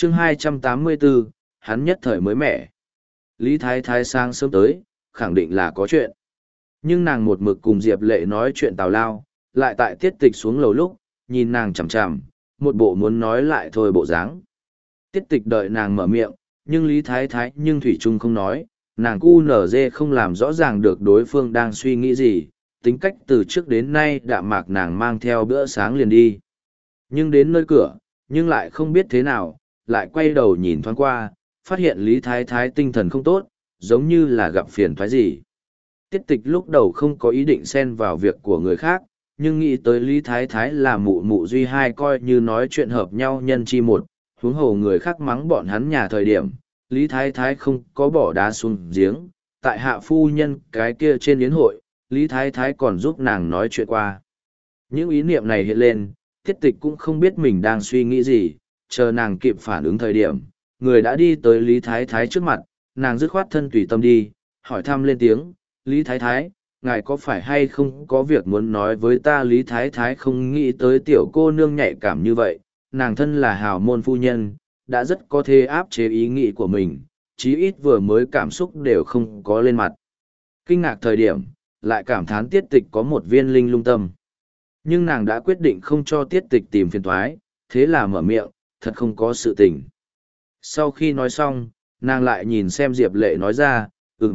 chương 284, hắn nhất thời mới mẻ. Lý Thái Thái sang sớm tới, khẳng định là có chuyện. Nhưng nàng một mực cùng Diệp Lệ nói chuyện tào lao, lại tại Tiết Tịch xuống lầu lúc, nhìn nàng chằm chằm, một bộ muốn nói lại thôi bộ dáng. Tiết Tịch đợi nàng mở miệng, nhưng Lý Thái Thái nhưng thủy chung không nói, nàng cu nở dê không làm rõ ràng được đối phương đang suy nghĩ gì, tính cách từ trước đến nay đạm mạc nàng mang theo bữa sáng liền đi. Nhưng đến nơi cửa, nhưng lại không biết thế nào, lại quay đầu nhìn thoáng qua, phát hiện Lý Thái Thái tinh thần không tốt, giống như là gặp phiền toái gì. Tiết Tịch lúc đầu không có ý định xen vào việc của người khác, nhưng nghĩ tới Lý Thái Thái là mụ mụ duy hai coi như nói chuyện hợp nhau nhân chi một, huống hồ người khác mắng bọn hắn nhà thời điểm, Lý Thái Thái không có bỏ đá xuống giếng, tại hạ phu nhân cái kia trên yến hội, Lý Thái Thái còn giúp nàng nói chuyện qua. Những ý niệm này hiện lên, Tiết Tịch cũng không biết mình đang suy nghĩ gì, chờ nàng kịp phản ứng thời điểm, người đã đi tới Lý Thái Thái trước mặt, nàng dứt khoát thân tùy tâm đi, hỏi thăm lên tiếng, Lý Thái Thái, ngài có phải hay không có việc muốn nói với ta? Lý Thái Thái không nghĩ tới tiểu cô nương nhạy cảm như vậy, nàng thân là hào môn phu nhân, đã rất có thể áp chế ý nghĩ của mình, chí ít vừa mới cảm xúc đều không có lên mặt. Kinh ngạc thời điểm, lại cảm thán Tiết Tịch có một viên linh lung tâm. Nhưng nàng đã quyết định không cho Tiết Tịch tìm phiền toái, thế là mở miệng, thật không có sự tình. Sau khi nói xong, nàng lại nhìn xem Diệp Lệ nói ra,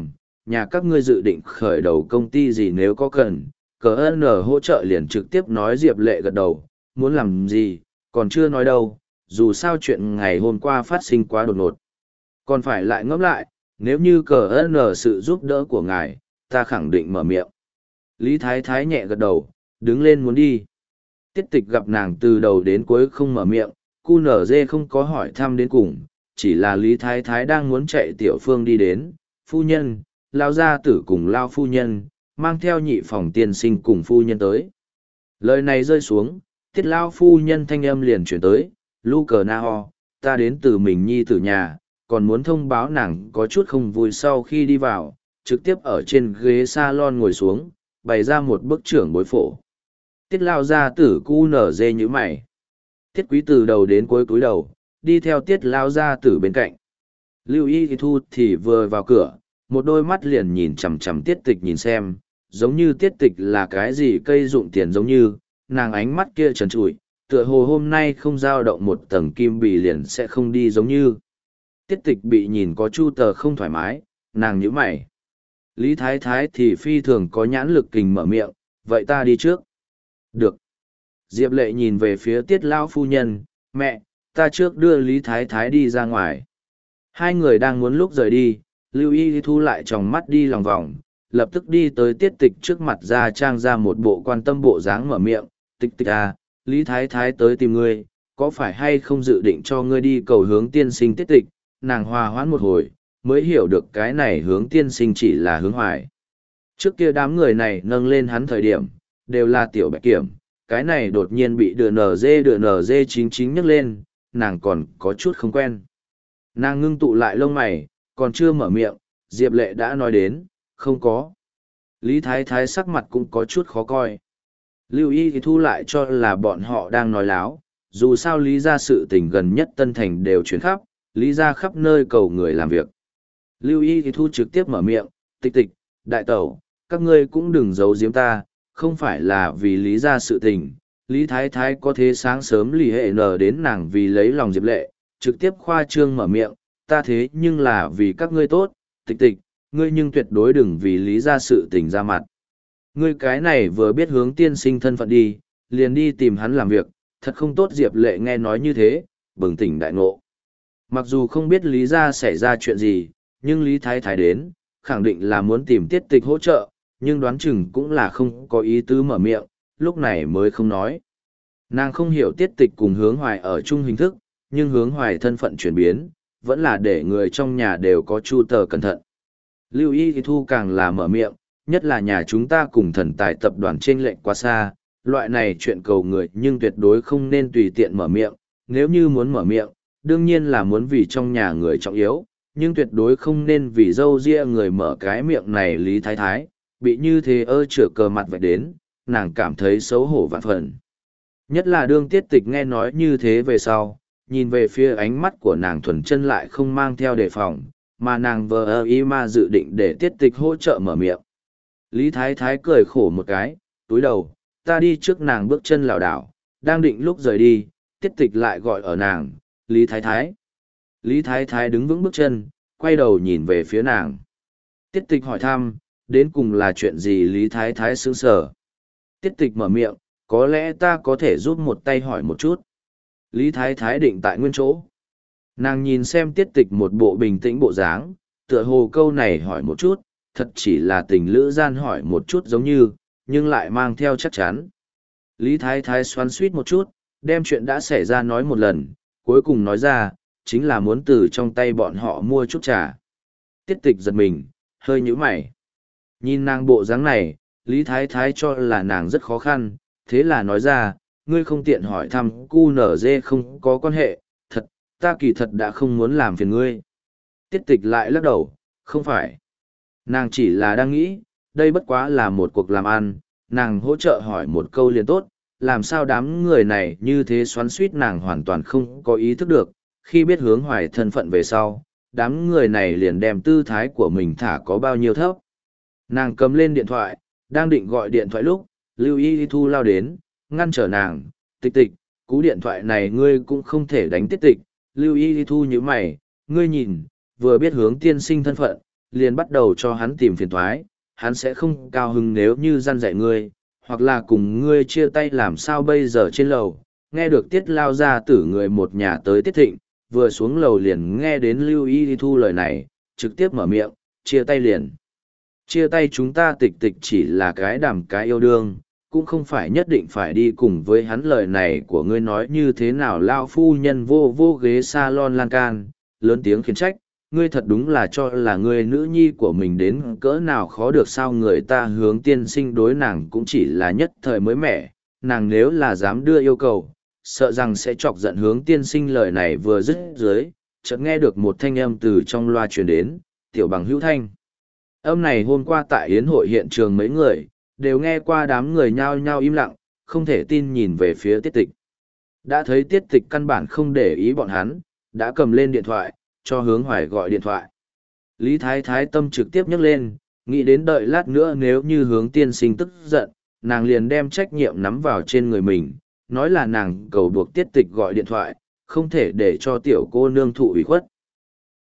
nhà các ngươi dự định khởi đầu công ty gì, nếu có cần, cờ N hỗ trợ. Liền trực tiếp nói. Diệp Lệ gật đầu, muốn làm gì, còn chưa nói đâu, dù sao chuyện ngày hôm qua phát sinh quá đột ngột. Còn phải lại ngẫm lại, nếu như cờ N sự giúp đỡ của ngài, ta khẳng định mở miệng. Lý Thái Thái nhẹ gật đầu, đứng lên muốn đi. Tiết Tịch gặp nàng từ đầu đến cuối không mở miệng, cu nở dê không có hỏi thăm đến cùng, chỉ là Lý Thái Thái đang muốn chạy Tiểu Phương đi đến, phu nhân, lao gia tử cùng lao phu nhân, mang theo nhị phòng tiên sinh cùng phu nhân tới. Lời này rơi xuống, tiết lao phu nhân thanh âm liền chuyển tới, lu cờ na ho, ta đến từ mình nhi tử nhà, còn muốn thông báo nàng có chút không vui. Sau khi đi vào, trực tiếp ở trên ghế salon ngồi xuống, bày ra một bức trưởng bối phổ. Tiết lao gia tử cu nở dê như mày. Tiết quý từ đầu đến cuối cúi đầu, đi theo tiết lao gia tử bên cạnh. Lưu Y Thu thì vừa vào cửa, một đôi mắt liền nhìn chằm chằm Tiết Tịch nhìn xem, giống như Tiết Tịch là cái gì cây dụng tiền, giống như nàng ánh mắt kia trần trụi, tựa hồ hôm nay không dao động một tầng kim bì liền sẽ không đi, giống như. Tiết Tịch bị nhìn có chu tờ không thoải mái, nàng nhíu mày. Lý Thái Thái thì phi thường có nhãn lực kình mở miệng, vậy ta đi trước. Được. Diệp Lệ nhìn về phía Tiết lão phu nhân, mẹ, ta trước đưa Lý Thái Thái đi ra ngoài. Hai người đang muốn lúc rời đi, Lưu Y Thu lại tròng mắt đi lòng vòng, lập tức đi tới Tiết Tịch trước mặt, ra trang ra một bộ quan tâm bộ dáng, mở miệng, Tịch Tịch à, Lý Thái Thái tới tìm ngươi, có phải hay không dự định cho ngươi đi cầu Hướng tiên sinh? Tiết Tịch, nàng hòa hoãn một hồi, mới hiểu được cái này Hướng tiên sinh chỉ là Hướng Hoài. Trước kia đám người này nâng lên hắn thời điểm, đều là tiểu bạch kiểm, cái này đột nhiên bị đưa nở dê chính chính nhấc lên, nàng còn có chút không quen. Nàng ngưng tụ lại lông mày, còn chưa mở miệng, Diệp Lệ đã nói đến, không có. Lý Thái Thái sắc mặt cũng có chút khó coi. Lưu Y thì thu lại cho là bọn họ đang nói láo, dù sao Lý ra sự tình gần nhất Tân Thành đều chuyển khắp, Lý ra khắp nơi cầu người làm việc. Lưu Y thì thu trực tiếp mở miệng, Tịch Tịch, đại tẩu, các ngươi cũng đừng giấu giếm ta, không phải là vì Lý ra sự tình. Lý Thái Thái có thế sáng sớm lì hệ nở đến nàng vì lấy lòng Diệp Lệ, trực tiếp khoa trương mở miệng, ta thế nhưng là vì các ngươi tốt. Tịch Tịch, ngươi nhưng tuyệt đối đừng vì Lý ra sự tình ra mặt. Ngươi cái này vừa biết Hướng tiên sinh thân phận đi, liền đi tìm hắn làm việc, thật không tốt. Diệp Lệ nghe nói như thế, bừng tỉnh đại ngộ. Mặc dù không biết Lý ra xảy ra chuyện gì, nhưng Lý Thái Thái đến, khẳng định là muốn tìm Tiết Tịch hỗ trợ, nhưng đoán chừng cũng là không có ý tứ mở miệng, lúc này mới không nói. Nàng không hiểu Tiết Tịch cùng Hướng Hoài ở chung hình thức, nhưng Hướng Hoài thân phận chuyển biến, vẫn là để người trong nhà đều có chu tờ cẩn thận. Lưu Y Thu càng là mở miệng, nhất là nhà chúng ta cùng Thần Tài tập đoàn chênh lệch quá xa, loại này chuyện cầu người nhưng tuyệt đối không nên tùy tiện mở miệng, nếu như muốn mở miệng, đương nhiên là muốn vì trong nhà người trọng yếu, nhưng tuyệt đối không nên vì dâu ria người mở cái miệng này. Lý Thái Thái, bị như thế chửa cờ mặt vạch đến, nàng cảm thấy xấu hổ vạn phần. Nhất là đương Tiết Tịch nghe nói như thế về sau, nhìn về phía ánh mắt của nàng thuần chân lại không mang theo đề phòng, mà nàng vờ ơ y ma dự định để tiết tịch hỗ trợ mở miệng. Lý Thái Thái cười khổ một cái, túi đầu, ta đi trước nàng bước chân lảo đảo, đang định lúc rời đi, tiết tịch lại gọi ở nàng, Lý Thái Thái. Lý Thái Thái đứng vững bước chân, quay đầu nhìn về phía nàng. Tiết tịch hỏi thăm, đến cùng là chuyện gì Lý Thái Thái sững sờ. Tiết tịch mở miệng, có lẽ ta có thể giúp một tay hỏi một chút. Lý Thái Thái định tại nguyên chỗ. Nàng nhìn xem tiết tịch một bộ bình tĩnh bộ dáng, tựa hồ câu này hỏi một chút, thật chỉ là tình lữ gian hỏi một chút giống như, nhưng lại mang theo chắc chắn. Lý Thái Thái xoắn suýt một chút, đem chuyện đã xảy ra nói một lần, cuối cùng nói ra, chính là muốn từ trong tay bọn họ mua chút trà. Tiết tịch giật mình, hơi nhíu mày. Nhìn nàng bộ dáng này, Lý Thái Thái cho là nàng rất khó khăn, thế là nói ra, ngươi không tiện hỏi thăm QNZ không có quan hệ, thật, ta kỳ thật đã không muốn làm phiền ngươi. Tiết tịch lại lắc đầu, không phải. Nàng chỉ là đang nghĩ, đây bất quá là một cuộc làm ăn, nàng hỗ trợ hỏi một câu liền tốt, làm sao đám người này như thế xoắn suýt nàng hoàn toàn không có ý thức được, khi biết hướng hoài thân phận về sau, đám người này liền đem tư thái của mình thả có bao nhiêu thấp. Nàng cầm lên điện thoại, đang định gọi điện thoại lúc, Lưu Y Thu lao đến, ngăn trở nàng, tịch tịch, cú điện thoại này ngươi cũng không thể đánh tiết tịch, Lưu Y Thu như mày, ngươi nhìn, vừa biết hướng tiên sinh thân phận, liền bắt đầu cho hắn tìm phiền thoái, hắn sẽ không cao hứng nếu như răn dạy ngươi, hoặc là cùng ngươi chia tay làm sao bây giờ trên lầu, nghe được tiết lao ra tử người một nhà tới tiết thịnh, vừa xuống lầu liền nghe đến Lưu Y Thu lời này, trực tiếp mở miệng, chia tay liền. Chia tay chúng ta tịch tịch chỉ là cái đàm cái yêu đương, cũng không phải nhất định phải đi cùng với hắn lời này của ngươi nói như thế nào lao phu nhân vô vô ghế salon lan can, lớn tiếng khiển trách, ngươi thật đúng là cho là ngươi nữ nhi của mình đến cỡ nào khó được sao người ta hướng tiên sinh đối nàng cũng chỉ là nhất thời mới mẻ, nàng nếu là dám đưa yêu cầu, sợ rằng sẽ chọc giận hướng tiên sinh lời này vừa dứt dưới, chợt nghe được một thanh âm từ trong loa truyền đến, tiểu bằng hữu thanh. Âm này hôm qua tại yến hội hiện trường mấy người, đều nghe qua đám người nhao nhao im lặng, không thể tin nhìn về phía tiết tịch. Đã thấy tiết tịch căn bản không để ý bọn hắn, đã cầm lên điện thoại, cho hướng hoài gọi điện thoại. Lý Thái Thái tâm trực tiếp nhấc lên, nghĩ đến đợi lát nữa nếu như hướng tiên sinh tức giận, nàng liền đem trách nhiệm nắm vào trên người mình, nói là nàng cầu buộc tiết tịch gọi điện thoại, không thể để cho tiểu cô nương thụ ủy khuất.